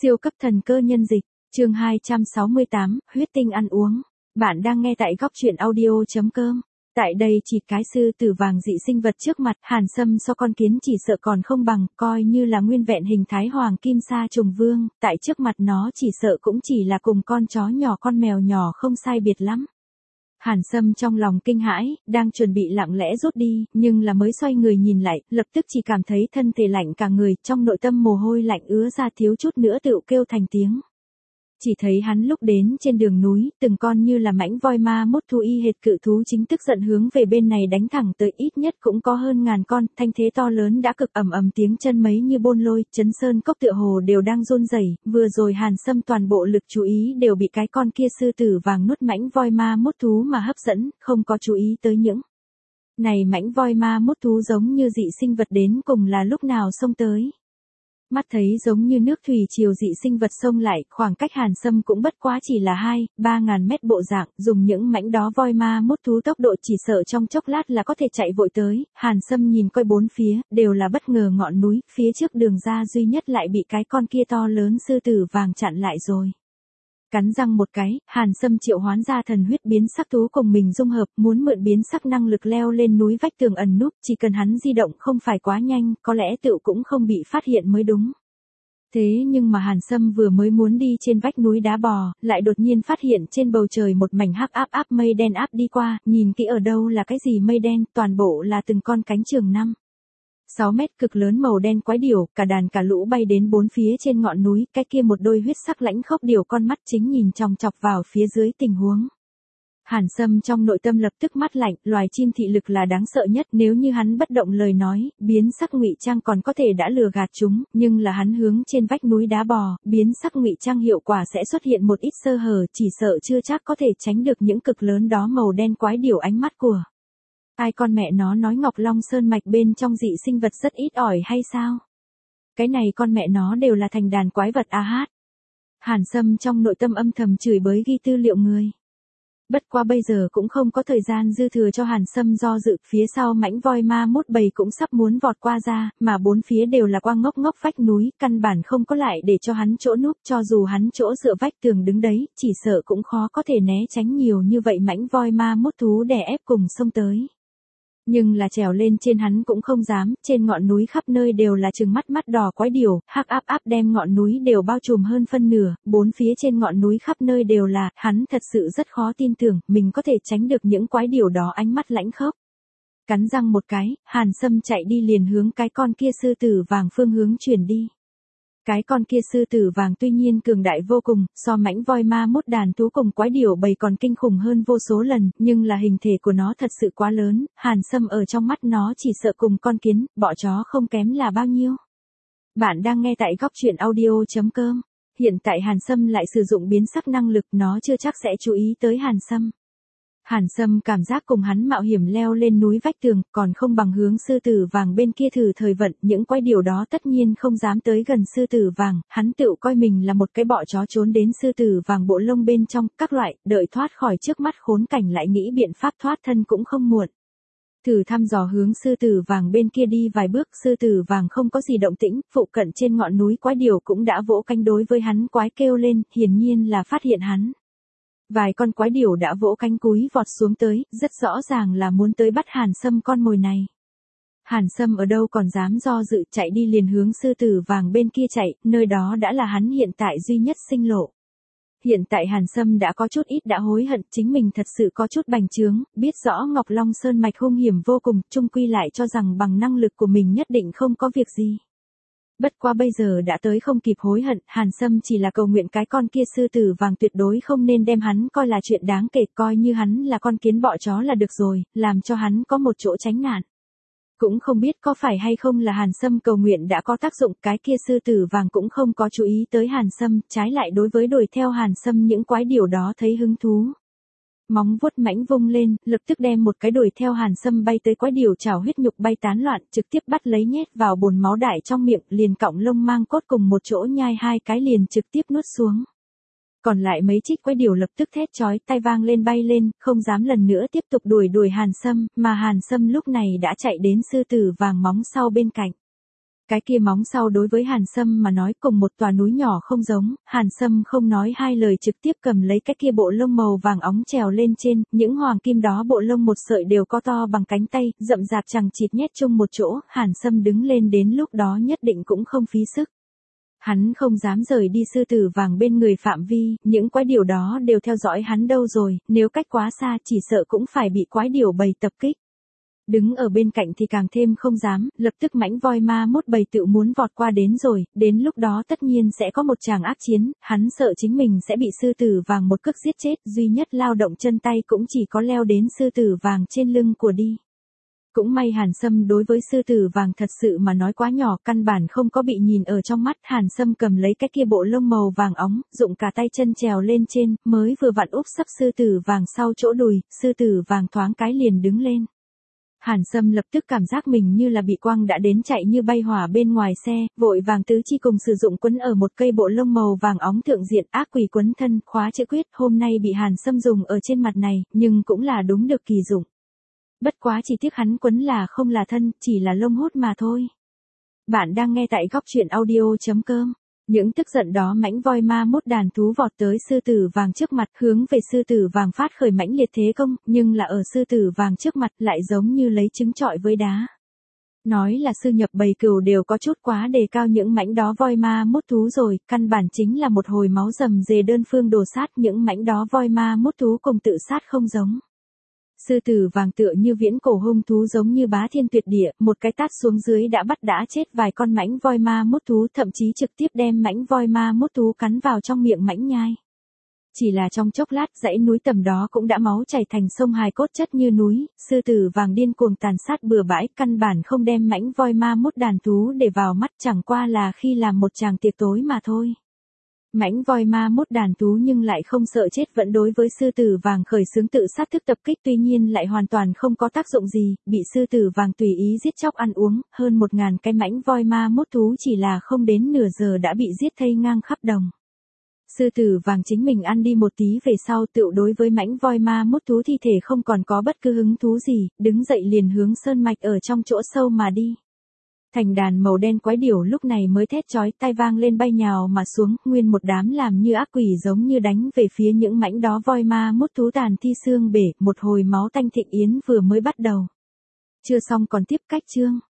Siêu cấp thần cơ nhân dịch, chương 268, huyết tinh ăn uống. Bạn đang nghe tại góc truyện audio.com. Tại đây chỉ cái sư tử vàng dị sinh vật trước mặt, Hàn Sâm so con kiến chỉ sợ còn không bằng, coi như là nguyên vẹn hình thái hoàng kim sa trùng vương, tại trước mặt nó chỉ sợ cũng chỉ là cùng con chó nhỏ con mèo nhỏ không sai biệt lắm. Hàn Sâm trong lòng kinh hãi, đang chuẩn bị lặng lẽ rút đi, nhưng là mới xoay người nhìn lại, lập tức chỉ cảm thấy thân thể lạnh cả người, trong nội tâm mồ hôi lạnh ứa ra thiếu chút nữa tựu kêu thành tiếng. Chỉ thấy hắn lúc đến trên đường núi, từng con như là mãnh voi ma mốt thú y hệt cự thú chính tức giận hướng về bên này đánh thẳng tới, ít nhất cũng có hơn ngàn con, thanh thế to lớn đã cực ầm ầm tiếng chân mấy như bôn lôi, chấn sơn cốc tựa hồ đều đang run rẩy. Vừa rồi Hàn Sâm toàn bộ lực chú ý đều bị cái con kia sư tử vàng nuốt mãnh voi ma mốt thú mà hấp dẫn, không có chú ý tới những này mãnh voi ma mốt thú giống như dị sinh vật đến cùng là lúc nào xông tới. Mắt thấy giống như nước thủy triều dị sinh vật xông lại, khoảng cách Hàn Sâm cũng bất quá chỉ là 2-3 ngàn mét bộ dạng, dùng những mãnh đó voi ma mốt thú tốc độ chỉ sợ trong chốc lát là có thể chạy vội tới. Hàn Sâm nhìn coi bốn phía, đều là bất ngờ ngọn núi, phía trước đường ra duy nhất lại bị cái con kia to lớn sư tử vàng chặn lại rồi. Cắn răng một cái, Hàn Sâm triệu hoán ra thần huyết biến sắc thú cùng mình dung hợp, muốn mượn biến sắc năng lực leo lên núi vách tường ẩn núp, chỉ cần hắn di động không phải quá nhanh, có lẽ tựu cũng không bị phát hiện mới đúng. Thế nhưng mà Hàn Sâm vừa mới muốn đi trên vách núi đá bò, lại đột nhiên phát hiện trên bầu trời một mảnh hắc áp mây đen áp đi qua, nhìn kỹ ở đâu là cái gì mây đen, toàn bộ là từng con cánh trường 5-6 mét cực lớn màu đen quái điểu, cả đàn cả lũ bay đến bốn phía trên ngọn núi, cái kia một đôi huyết sắc lãnh khốc điểu con mắt chính nhìn chòng chọc vào phía dưới tình huống. Hàn Sâm trong nội tâm lập tức mắt lạnh, loài chim thị lực là đáng sợ nhất, nếu như hắn bất động lời nói, biến sắc ngụy trang còn có thể đã lừa gạt chúng, nhưng là hắn hướng trên vách núi đá bò, biến sắc ngụy trang hiệu quả sẽ xuất hiện một ít sơ hở, chỉ sợ chưa chắc có thể tránh được những cực lớn đó màu đen quái điểu ánh mắt của. Ai con mẹ nó nói Ngọc Long Sơn mạch bên trong dị sinh vật rất ít ỏi hay sao? Cái này con mẹ nó đều là thành đàn quái vật hát. Hàn Sâm trong nội tâm âm thầm chửi bới ghi tư liệu người. Bất qua bây giờ cũng không có thời gian dư thừa cho Hàn Sâm do dự, phía sau mãnh voi ma mốt bầy cũng sắp muốn vọt qua ra, mà bốn phía đều là quang ngốc ngốc vách núi, căn bản không có lại để cho hắn chỗ núp, cho dù hắn chỗ dựa vách tường đứng đấy, chỉ sợ cũng khó có thể né tránh nhiều như vậy mãnh voi ma mốt thú đè ép cùng xông tới. Nhưng là trèo lên trên hắn cũng không dám, trên ngọn núi khắp nơi đều là trừng mắt đỏ quái điểu, hắc áp đem ngọn núi đều bao trùm hơn phân nửa, bốn phía trên ngọn núi khắp nơi đều là, hắn thật sự rất khó tin tưởng, mình có thể tránh được những quái điểu đó ánh mắt lãnh khốc. Cắn răng một cái, Hàn Sâm chạy đi liền hướng cái con kia sư tử vàng phương hướng chuyển đi. Cái con kia sư tử vàng tuy nhiên cường đại vô cùng, so mãnh voi ma mốt đàn thú cùng quái điểu bầy còn kinh khủng hơn vô số lần, nhưng là hình thể của nó thật sự quá lớn, Hàn Sâm ở trong mắt nó chỉ sợ cùng con kiến, bọ chó không kém là bao nhiêu. Bạn đang nghe tại góc truyện audio.com. Hiện tại Hàn Sâm lại sử dụng biến sắc năng lực, nó chưa chắc sẽ chú ý tới Hàn Sâm. Hàn Sâm cảm giác cùng hắn mạo hiểm leo lên núi vách tường, còn không bằng hướng sư tử vàng bên kia thử thời vận, những quái điểu đó tất nhiên không dám tới gần sư tử vàng, hắn tự coi mình là một cái bọ chó trốn đến sư tử vàng bộ lông bên trong, các loại, đợi thoát khỏi trước mắt khốn cảnh lại nghĩ biện pháp thoát thân cũng không muộn. Thử thăm dò hướng sư tử vàng bên kia đi vài bước, sư tử vàng không có gì động tĩnh, phụ cận trên ngọn núi quái điểu cũng đã vỗ cánh đối với hắn quái kêu lên, hiển nhiên là phát hiện hắn. Vài con quái điểu đã vỗ cánh cúi vọt xuống tới, rất rõ ràng là muốn tới bắt Hàn Sâm con mồi này. Hàn Sâm ở đâu còn dám do dự, chạy đi liền hướng sư tử vàng bên kia chạy, nơi đó đã là hắn hiện tại duy nhất sinh lộ. Hiện tại Hàn Sâm đã có chút ít đã hối hận, chính mình thật sự có chút bành trướng, biết rõ Ngọc Long Sơn mạch hung hiểm vô cùng, chung quy lại cho rằng bằng năng lực của mình nhất định không có việc gì. Bất quá bây giờ đã tới không kịp hối hận, Hàn Sâm chỉ là cầu nguyện cái con kia sư tử vàng tuyệt đối không nên đem hắn coi là chuyện đáng kể, coi như hắn là con kiến bọ chó là được rồi, làm cho hắn có một chỗ tránh nạn. Cũng không biết có phải hay không là Hàn Sâm cầu nguyện đã có tác dụng, cái kia sư tử vàng cũng không có chú ý tới Hàn Sâm, trái lại đối với đuổi theo Hàn Sâm những quái điểu đó thấy hứng thú. Móng vuốt mãnh vung lên, lập tức đem một cái đuổi theo Hàn Sâm bay tới quái điểu chảo huyết nhục bay tán loạn, trực tiếp bắt lấy nhét vào bồn máu đại trong miệng, liền cọng lông mang cốt cùng một chỗ nhai hai cái liền trực tiếp nuốt xuống. Còn lại mấy trích quái điểu lập tức thét chói tai vang lên bay lên, không dám lần nữa tiếp tục đuổi Hàn Sâm, mà Hàn Sâm lúc này đã chạy đến sư tử vàng móng sau bên cạnh. Cái kia móng sau đối với Hàn Sâm mà nói cùng một tòa núi nhỏ không giống, Hàn Sâm không nói hai lời trực tiếp cầm lấy cái kia bộ lông màu vàng óng trèo lên trên, những hoàng kim đó bộ lông một sợi đều có to bằng cánh tay, rậm rạp chằng chịt nhét chung một chỗ, Hàn Sâm đứng lên đến lúc đó nhất định cũng không phí sức. Hắn không dám rời đi sư tử vàng bên người phạm vi, những quái điểu đó đều theo dõi hắn đâu rồi, nếu cách quá xa chỉ sợ cũng phải bị quái điểu bầy tập kích. Đứng ở bên cạnh thì càng thêm không dám, lập tức mãnh voi ma mốt bầy tự muốn vọt qua đến rồi, đến lúc đó tất nhiên sẽ có một tràng ác chiến, hắn sợ chính mình sẽ bị sư tử vàng một cước giết chết, duy nhất lao động chân tay cũng chỉ có leo đến sư tử vàng trên lưng của đi. Cũng may Hàn Sâm đối với sư tử vàng thật sự mà nói quá nhỏ, căn bản không có bị nhìn ở trong mắt. Hàn Sâm cầm lấy cái kia bộ lông màu vàng óng, dụng cả tay chân trèo lên trên, mới vừa vặn úp sấp sư tử vàng sau chỗ đùi, sư tử vàng thoáng cái liền đứng lên. Hàn Sâm lập tức cảm giác mình như là bị quăng đã đến chạy như bay hỏa bên ngoài xe, vội vàng tứ chi cùng sử dụng quấn ở một cây bộ lông màu vàng óng thượng diện, ác quỷ quấn thân, khóa chữ quyết, hôm nay bị Hàn Sâm dùng ở trên mặt này, nhưng cũng là đúng được kỳ dụng. Bất quá chỉ tiếc hắn quấn là không là thân, chỉ là lông hút mà thôi. Bạn đang nghe tại góc truyện audio.com. Những tức giận đó mãnh voi ma mốt đàn thú vọt tới sư tử vàng trước mặt, hướng về sư tử vàng phát khởi mãnh liệt thế công, nhưng là ở sư tử vàng trước mặt lại giống như lấy trứng trọi với đá. Nói là sư nhập bầy cừu đều có chút quá đề cao những mãnh đó voi ma mốt thú rồi, căn bản chính là một hồi máu rầm rề đơn phương đổ sát, những mãnh đó voi ma mốt thú cùng tự sát không giống. Sư tử vàng tựa như viễn cổ hung thú giống như bá thiên tuyệt địa, một cái tát xuống dưới đã bắt đã chết vài con mãnh voi ma mốt thú, thậm chí trực tiếp đem mãnh voi ma mốt thú cắn vào trong miệng mãnh nhai. Chỉ là trong chốc lát dãy núi tầm đó cũng đã máu chảy thành sông hài cốt chất như núi, sư tử vàng điên cuồng tàn sát bừa bãi, căn bản không đem mãnh voi ma mốt đàn thú để vào mắt, chẳng qua là khi làm một tràng tiệc tối mà thôi. Mãnh voi ma mốt đàn thú nhưng lại không sợ chết, vẫn đối với sư tử vàng khởi xướng tự sát thức tập kích, tuy nhiên lại hoàn toàn không có tác dụng gì, bị sư tử vàng tùy ý giết chóc ăn uống, hơn 1000 cái mãnh voi ma mốt thú chỉ là không đến nửa giờ đã bị giết thây ngang khắp đồng. Sư tử vàng chính mình ăn đi một tí về sau tựu đối với mãnh voi ma mốt thú thi thể không còn có bất cứ hứng thú gì, đứng dậy liền hướng sơn mạch ở trong chỗ sâu mà đi. Thành đàn màu đen quái điểu lúc này mới thét chói tai vang lên bay nhào mà xuống, nguyên một đám làm như ác quỷ giống như đánh về phía những mãnh đó voi ma mốt thú tàn thi xương bể, một hồi máu tanh thịnh yến vừa mới bắt đầu. Chưa xong còn tiếp cách chương.